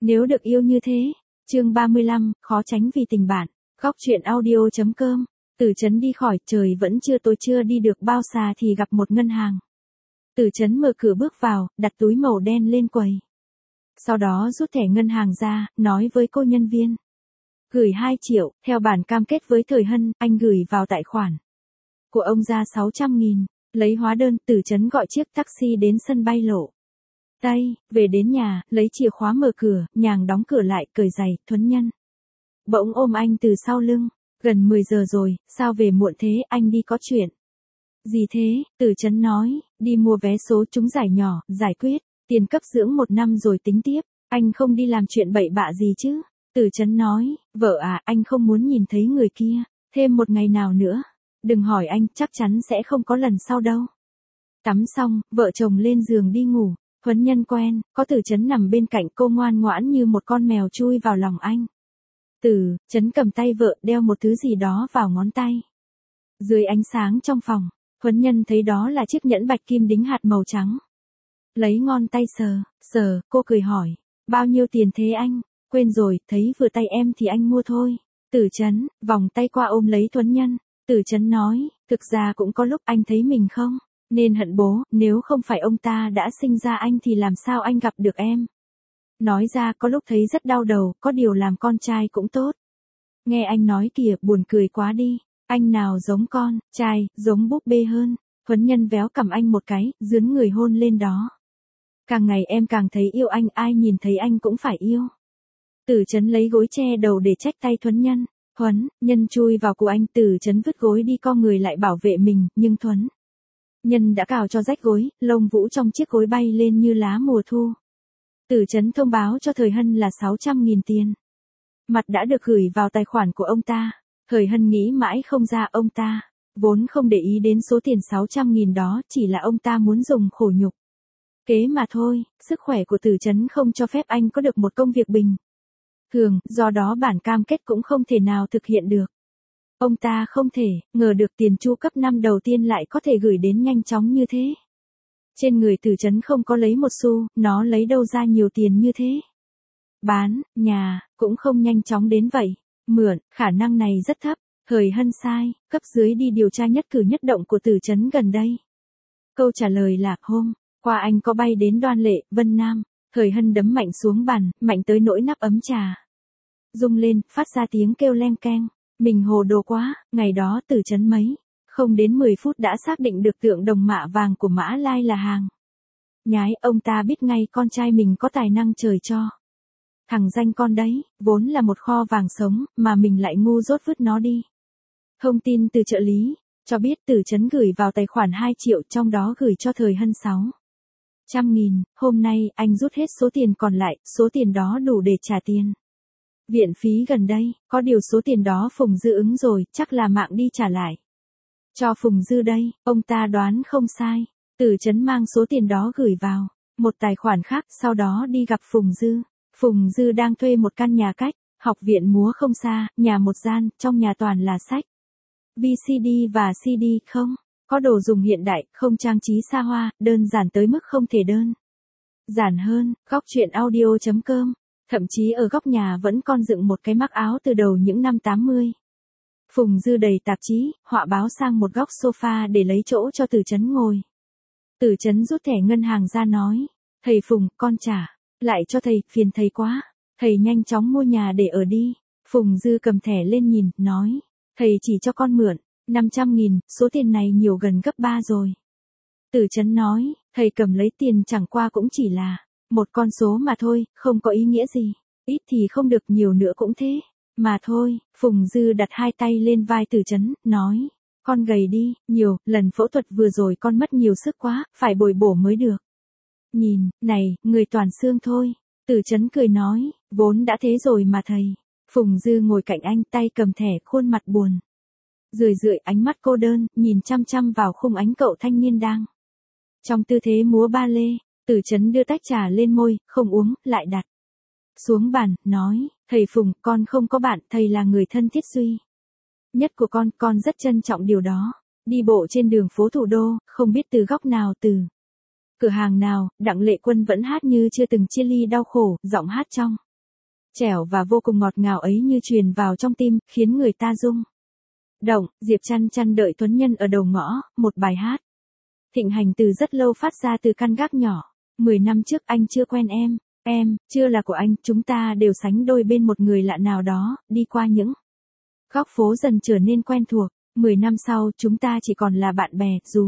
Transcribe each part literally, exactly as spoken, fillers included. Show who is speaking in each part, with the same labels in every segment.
Speaker 1: Nếu được yêu như thế. Chương ba mươi lăm, khó tránh vì tình bạn. Góc truyện audio.com. Tử Chấn đi khỏi, trời vẫn chưa tối, chưa đi được bao xa thì gặp một ngân hàng. Tử Chấn mở cửa bước vào, đặt túi màu đen lên quầy. Sau đó rút thẻ ngân hàng ra, nói với cô nhân viên. Gửi hai triệu, theo bản cam kết với Thời Hân, anh gửi vào tài khoản của ông ra sáu trăm nghìn. Lấy hóa đơn, Tử Chấn gọi chiếc taxi đến sân bay Lộ Tây, về đến nhà, lấy chìa khóa mở cửa, nhàng đóng cửa lại, cởi giày. Thuấn Nhân bỗng ôm anh từ sau lưng. Gần mười giờ rồi, sao về muộn thế, anh đi có chuyện gì thế? Tử Chấn nói, đi mua vé số trúng giải nhỏ, giải quyết, tiền cấp dưỡng một năm rồi tính tiếp, anh không đi làm chuyện bậy bạ gì chứ? Tử Chấn nói, vợ à, anh không muốn nhìn thấy người kia, thêm một ngày nào nữa. Đừng hỏi anh, chắc chắn sẽ không có lần sau đâu. Tắm xong, vợ chồng lên giường đi ngủ. Thuấn Nhân quen, có Tử Chấn nằm bên cạnh, cô ngoan ngoãn như một con mèo chui vào lòng anh. Tử Chấn cầm tay vợ, đeo một thứ gì đó vào ngón tay. Dưới ánh sáng trong phòng, Thuấn Nhân thấy đó là chiếc nhẫn bạch kim đính hạt màu trắng. Lấy ngón tay sờ, sờ, cô cười hỏi, bao nhiêu tiền thế anh? Quên rồi, thấy vừa tay em thì anh mua thôi. Tử Chấn vòng tay qua ôm lấy Thuấn Nhân. Tử Chấn nói, thực ra cũng có lúc anh thấy mình không nên hận bố, nếu không phải ông ta đã sinh ra anh thì làm sao anh gặp được em. Nói ra có lúc thấy rất đau đầu, có điều làm con trai cũng tốt. Nghe anh nói kìa, buồn cười quá đi, anh nào giống con trai, giống búp bê hơn. Thuấn Nhân véo cằm anh một cái, dướn người hôn lên đó. Càng ngày em càng thấy yêu anh, ai nhìn thấy anh cũng phải yêu. Tử Chấn lấy gối che đầu để trách tay Thuấn Nhân. Thuấn Nhân chui vào cổ anh, Tử Chấn vứt gối đi, co người lại bảo vệ mình, nhưng Thuấn Nhân đã cào cho rách gối, lông vũ trong chiếc gối bay lên như lá mùa thu. Tử Chấn thông báo cho Thời Hân là sáu trăm nghìn tiền mặt đã được gửi vào tài khoản của ông ta. Thời Hân nghĩ mãi không ra, ông ta vốn không để ý đến số tiền sáu trăm nghìn đó, chỉ là ông ta muốn dùng khổ nhục kế mà thôi. Sức khỏe của Tử Chấn không cho phép anh có được một công việc bình thường, do đó bản cam kết cũng không thể nào thực hiện được. Ông ta không thể ngờ được tiền chu cấp năm đầu tiên lại có thể gửi đến nhanh chóng như thế. Trên người Tử Chấn không có lấy một xu, nó lấy đâu ra nhiều tiền như thế. Bán nhà cũng không nhanh chóng đến vậy. Mượn, khả năng này rất thấp. Thời Hân sai, cấp dưới đi điều tra nhất cử nhất động của Tử Chấn gần đây. Câu trả lời là, hôm qua anh có bay đến Đoan Lệ, Vân Nam. Thời Hân đấm mạnh xuống bàn, mạnh tới nỗi nắp ấm trà rung lên, phát ra tiếng kêu leng keng. Mình hồ đồ quá, ngày đó Tử Chấn mấy không đến mười phút đã xác định được tượng đồng mạ vàng của Mã Lai là hàng nhái. Ông ta biết ngay con trai mình có tài năng trời cho. Thằng danh con đấy, vốn là một kho vàng sống, mà mình lại ngu dốt vứt nó đi. Thông tin từ trợ lý cho biết Tử Chấn gửi vào tài khoản hai triệu, trong đó gửi cho Thời Hân sáu trăm nghìn. Hôm nay, anh rút hết số tiền còn lại, số tiền đó đủ để trả tiền viện phí gần đây, có điều số tiền đó Phùng Dư ứng rồi, chắc là mạng đi trả lại cho Phùng Dư đây. Ông ta đoán không sai. Tử Chấn mang số tiền đó gửi vào một tài khoản khác, sau đó đi gặp Phùng Dư. Phùng Dư đang thuê một căn nhà cách học viện múa không xa, nhà một gian, trong nhà toàn là sách, vê xê đê và xê đê không có đồ dùng hiện đại, không trang trí xa hoa, đơn giản tới mức không thể đơn giản hơn. Góc truyện audio.com. Thậm chí ở góc nhà vẫn còn dựng một cái mác áo từ đầu những năm tám mươi. Phùng Dư đầy tạp chí, họa báo sang một góc sofa để lấy chỗ cho Tử Chấn ngồi. Tử Chấn rút thẻ ngân hàng ra nói, thầy Phùng, con trả lại cho thầy, phiền thầy quá. Thầy nhanh chóng mua nhà để ở đi. Phùng Dư cầm thẻ lên nhìn, nói, thầy chỉ cho con mượn năm trăm nghìn, số tiền này nhiều gần gấp ba rồi. Tử Chấn nói, thầy cầm lấy tiền chẳng qua cũng chỉ là một con số mà thôi, không có ý nghĩa gì. Ít thì không được, nhiều nữa cũng thế mà thôi. Phùng Dư đặt hai tay lên vai Tử Chấn, nói, con gầy đi nhiều, lần phẫu thuật vừa rồi con mất nhiều sức quá, phải bồi bổ mới được. Nhìn, này, người toàn xương thôi. Tử Chấn cười nói, vốn đã thế rồi mà thầy. Phùng Dư ngồi cạnh anh, tay cầm thẻ, khuôn mặt buồn rười rượi, ánh mắt cô đơn, nhìn chăm chăm vào khung ánh cậu thanh niên đang trong tư thế múa ba lê. Tử Chấn đưa tách trà lên môi, không uống, lại đặt xuống bàn, nói, thầy Phùng, con không có bạn, thầy là người thân thiết duy nhất của con, con rất trân trọng điều đó. Đi bộ trên đường phố thủ đô, không biết từ góc nào, từ cửa hàng nào, Đặng Lệ Quân vẫn hát như chưa từng chia ly đau khổ, giọng hát trong Trẻo và vô cùng ngọt ngào ấy như truyền vào trong tim, khiến người ta rung động. Diệp Chăn Chăn đợi Tuấn Nhân ở đầu ngõ, một bài hát thịnh hành từ rất lâu phát ra từ căn gác nhỏ. Mười năm trước anh chưa quen em, em, chưa là của anh, chúng ta đều sánh đôi bên một người lạ nào đó, đi qua những góc phố dần trở nên quen thuộc. Mười năm sau, chúng ta chỉ còn là bạn bè, dù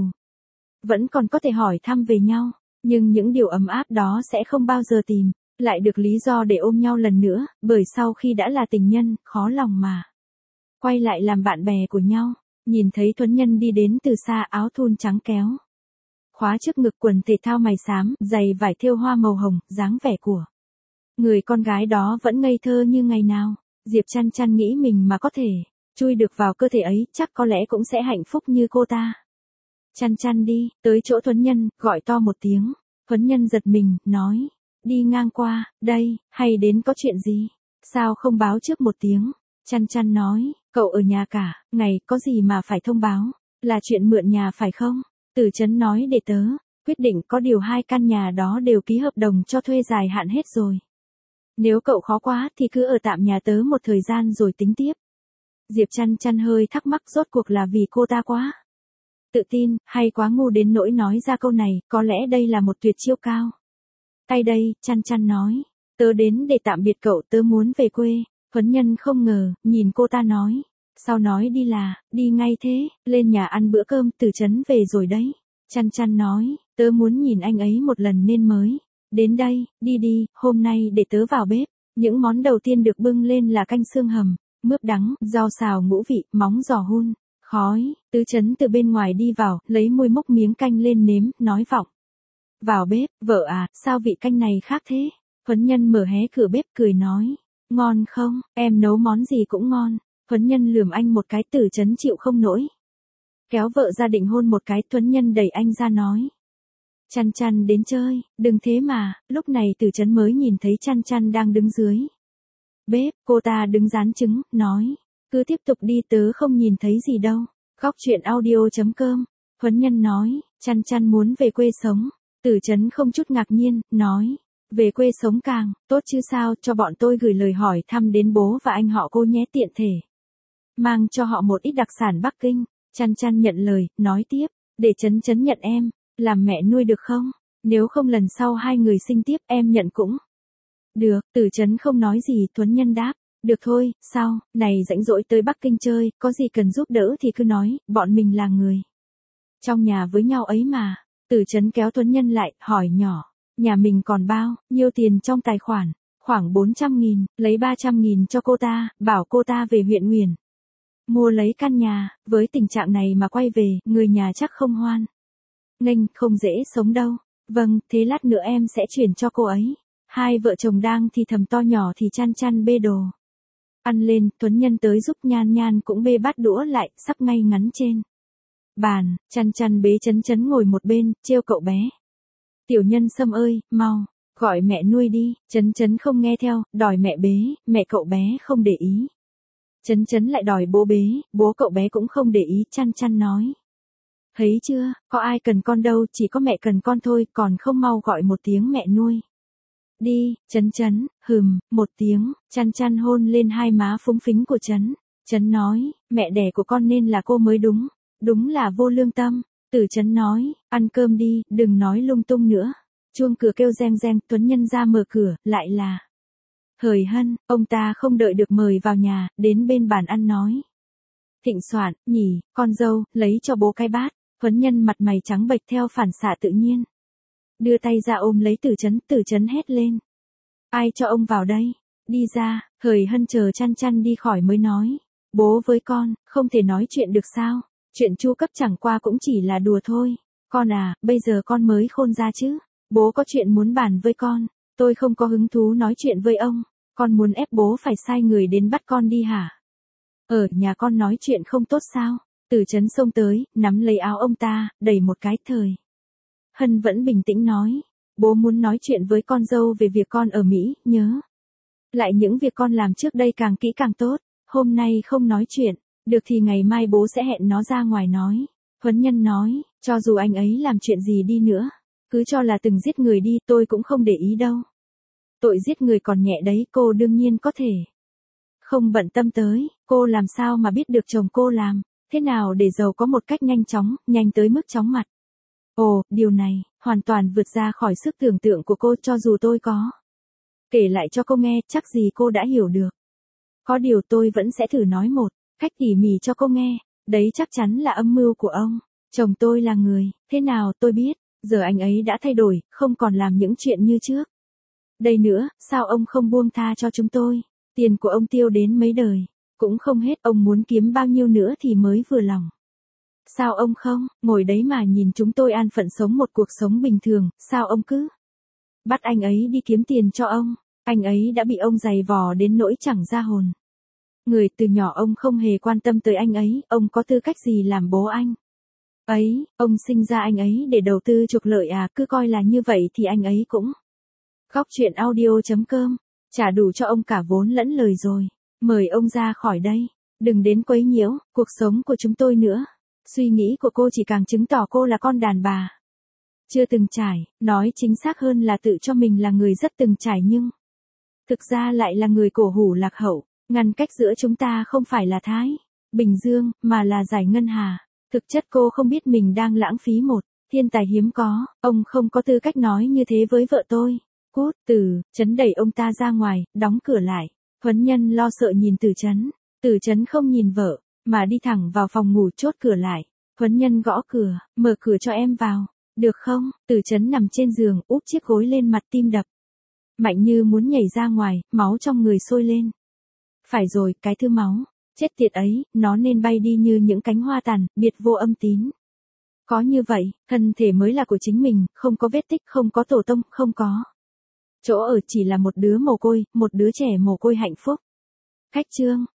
Speaker 1: vẫn còn có thể hỏi thăm về nhau, nhưng những điều ấm áp đó sẽ không bao giờ tìm lại được lý do để ôm nhau lần nữa, bởi sau khi đã là tình nhân, khó lòng mà quay lại làm bạn bè của nhau. Nhìn thấy Tuấn Nhân đi đến từ xa, áo thun trắng kéo khóa trước ngực, quần thể thao mày xám, giày vải thêu hoa màu hồng, dáng vẻ của người con gái đó vẫn ngây thơ như ngày nào. Diệp Chăn Chăn nghĩ mình mà có thể chui được vào cơ thể ấy, chắc có lẽ cũng sẽ hạnh phúc như cô ta. Chăn Chăn đi, tới chỗ Tuấn Nhân, gọi to một tiếng. Tuấn Nhân giật mình, nói, đi ngang qua, đây, hay đến có chuyện gì? Sao không báo trước một tiếng? Chăn Chăn nói, cậu ở nhà cả ngày, có gì mà phải thông báo, là chuyện mượn nhà phải không? Tử Chấn nói để tớ quyết định, có điều hai căn nhà đó đều ký hợp đồng cho thuê dài hạn hết rồi. Nếu cậu khó quá thì cứ ở tạm nhà tớ một thời gian rồi tính tiếp. Diệp Chăn Chăn hơi thắc mắc, rốt cuộc là vì cô ta quá tự tin, hay quá ngu đến nỗi nói ra câu này, có lẽ đây là một tuyệt chiêu cao tay đây. Chăn Chăn nói, tớ đến để tạm biệt cậu, tớ muốn về quê. Tuấn Nhân không ngờ, nhìn cô ta nói, sao nói đi là, đi ngay thế, lên nhà ăn bữa cơm, Tử Chấn về rồi đấy. Chăn Chăn nói, tớ muốn nhìn anh ấy một lần nên mới đến đây, đi đi, hôm nay để tớ vào bếp. Những món đầu tiên được bưng lên là canh xương hầm, mướp đắng, rau xào ngũ vị, móng giò hun, khói. Tứ Chấn từ bên ngoài đi vào, lấy môi múc miếng canh lên nếm, nói vọng vào bếp, vợ à, sao vị canh này khác thế? Tuấn Nhân mở hé cửa bếp cười nói, ngon không, em nấu món gì cũng ngon. Tuấn Nhân lườm anh một cái, Tử Chấn chịu không nổi, kéo vợ ra định hôn một cái. Tuấn Nhân đẩy anh ra nói, Chăn Chăn đến chơi, đừng thế mà. Lúc này Tử Chấn mới nhìn thấy Chăn Chăn đang đứng dưới bếp, cô ta đứng rán trứng, nói, cứ tiếp tục đi, tớ không nhìn thấy gì đâu. Góc truyện audio chấm com. Tuấn Nhân nói, Chăn Chăn muốn về quê sống. Tử Chấn không chút ngạc nhiên, nói, về quê sống càng tốt chứ sao, cho bọn tôi gửi lời hỏi thăm đến bố và anh họ cô nhé, tiện thể mang cho họ một ít đặc sản Bắc Kinh. Chăn Chăn nhận lời, nói tiếp, để Chấn Chấn nhận em làm mẹ nuôi được không? Nếu không lần sau hai người sinh tiếp, em nhận cũng được. Tử Chấn không nói gì. Tuấn Nhân đáp, được thôi, sao, này rảnh rỗi tới Bắc Kinh chơi, có gì cần giúp đỡ thì cứ nói, bọn mình là người trong nhà với nhau ấy mà. Tử Chấn kéo Tuấn Nhân lại, hỏi nhỏ, nhà mình còn bao nhiêu tiền trong tài khoản? Khoảng bốn trăm nghìn, lấy ba trăm nghìn cho cô ta, bảo cô ta về huyện Nguyền mua lấy căn nhà. Với tình trạng này mà quay về, người nhà chắc không hoan nghênh, không dễ sống đâu. Vâng, thế lát nữa em sẽ chuyển cho cô ấy. Hai vợ chồng đang thì thầm to nhỏ thì Chăn Chăn bê đồ ăn lên. Tuấn Nhân tới giúp, Nhan Nhan cũng bê bát đũa lại, sắp ngay ngắn trên bàn. Chăn Chăn bế Chấn Chấn ngồi một bên, trêu cậu bé, tiểu Nhân Sâm ơi, mau gọi mẹ nuôi đi. Chấn Chấn không nghe theo, đòi mẹ bế, mẹ cậu bé không để ý. Chấn Chấn lại đòi bố bế, bố cậu bé cũng không để ý. Chăn Chăn nói, thấy chưa, có ai cần con đâu, chỉ có mẹ cần con thôi, còn không mau gọi một tiếng mẹ nuôi đi. Chấn Chấn, hừm, một tiếng. Chăn Chăn hôn lên hai má phúng phính của Chấn Chấn nói, mẹ đẻ của con nên là cô mới đúng, đúng là vô lương tâm. Tử Chấn nói, ăn cơm đi, đừng nói lung tung nữa. Chuông cửa kêu reng reng, Tuấn Nhân ra mở cửa, lại là Hời Hân. Ông ta không đợi được mời vào nhà, đến bên bàn ăn nói, thịnh soạn, nhỉ, con dâu, lấy cho bố cái bát. Tuấn Nhân mặt mày trắng bệch theo phản xạ tự nhiên, đưa tay ra ôm lấy Tử Chấn. Tử Chấn hét lên, ai cho ông vào đây? Đi ra. Hời Hân chờ Chăn Chăn đi khỏi mới nói, bố với con không thể nói chuyện được sao? Chuyện chu cấp chẳng qua cũng chỉ là đùa thôi. Con à, bây giờ con mới khôn ra chứ. Bố có chuyện muốn bàn với con. Tôi không có hứng thú nói chuyện với ông. Con muốn ép bố phải sai người đến bắt con đi hả? Ở nhà con nói chuyện không tốt sao? Tử Chấn xông tới, nắm lấy áo ông ta, đẩy một cái. Thời Hân vẫn bình tĩnh nói, bố muốn nói chuyện với con dâu về việc con ở Mỹ, nhớ lại những việc con làm trước đây càng kỹ càng tốt. Hôm nay không nói chuyện được thì ngày mai bố sẽ hẹn nó ra ngoài nói. Tuấn Nhân nói, cho dù anh ấy làm chuyện gì đi nữa, cứ cho là từng giết người đi, tôi cũng không để ý đâu. Tội giết người còn nhẹ đấy, cô đương nhiên có thể không bận tâm tới, cô làm sao mà biết được chồng cô làm, thế nào để giàu có một cách nhanh chóng, nhanh tới mức chóng mặt. Ồ, điều này, hoàn toàn vượt ra khỏi sức tưởng tượng của cô, cho dù tôi có kể lại cho cô nghe, chắc gì cô đã hiểu được. Có điều tôi vẫn sẽ thử nói một cách tỉ mỉ cho cô nghe, đấy chắc chắn là âm mưu của ông. Chồng tôi là người, thế nào tôi biết, giờ anh ấy đã thay đổi, không còn làm những chuyện như trước. Đây nữa, sao ông không buông tha cho chúng tôi? Tiền của ông tiêu đến mấy đời, cũng không hết, ông muốn kiếm bao nhiêu nữa thì mới vừa lòng. Sao ông không, ngồi đấy mà nhìn chúng tôi an phận sống một cuộc sống bình thường, sao ông cứ bắt anh ấy đi kiếm tiền cho ông? Anh ấy đã bị ông giày vò đến nỗi chẳng ra hồn. Người từ nhỏ ông không hề quan tâm tới anh ấy, ông có tư cách gì làm bố anh ấy, ông sinh ra anh ấy để đầu tư trục lợi à, cứ coi là như vậy thì anh ấy cũng. Góc chuyện audio.com, trả đủ cho ông cả vốn lẫn lời rồi, mời ông ra khỏi đây, đừng đến quấy nhiễu cuộc sống của chúng tôi nữa. Suy nghĩ của cô chỉ càng chứng tỏ cô là con đàn bà chưa từng trải, nói chính xác hơn là tự cho mình là người rất từng trải nhưng thực ra lại là người cổ hủ lạc hậu. Ngăn cách giữa chúng ta không phải là Thái Bình Dương, mà là giải ngân hà. Thực chất cô không biết mình đang lãng phí một thiên tài hiếm có, ông không có tư cách nói như thế với vợ tôi. Cút, Từ Chấn đẩy ông ta ra ngoài, đóng cửa lại. Huấn Nhân lo sợ nhìn Từ Chấn. Từ Chấn không nhìn vợ, mà đi thẳng vào phòng ngủ chốt cửa lại. Huấn Nhân gõ cửa, mở cửa cho em vào. Được không? Từ Chấn nằm trên giường, úp chiếc gối lên mặt, tim đập mạnh như muốn nhảy ra ngoài, máu trong người sôi lên. Phải rồi, cái thứ máu chết tiệt ấy, nó nên bay đi như những cánh hoa tàn, biệt vô âm tín. Có như vậy, thân thể mới là của chính mình, không có vết tích, không có tổ tông, không có chỗ ở, chỉ là một đứa mồ côi, một đứa trẻ mồ côi hạnh phúc. Khách chương.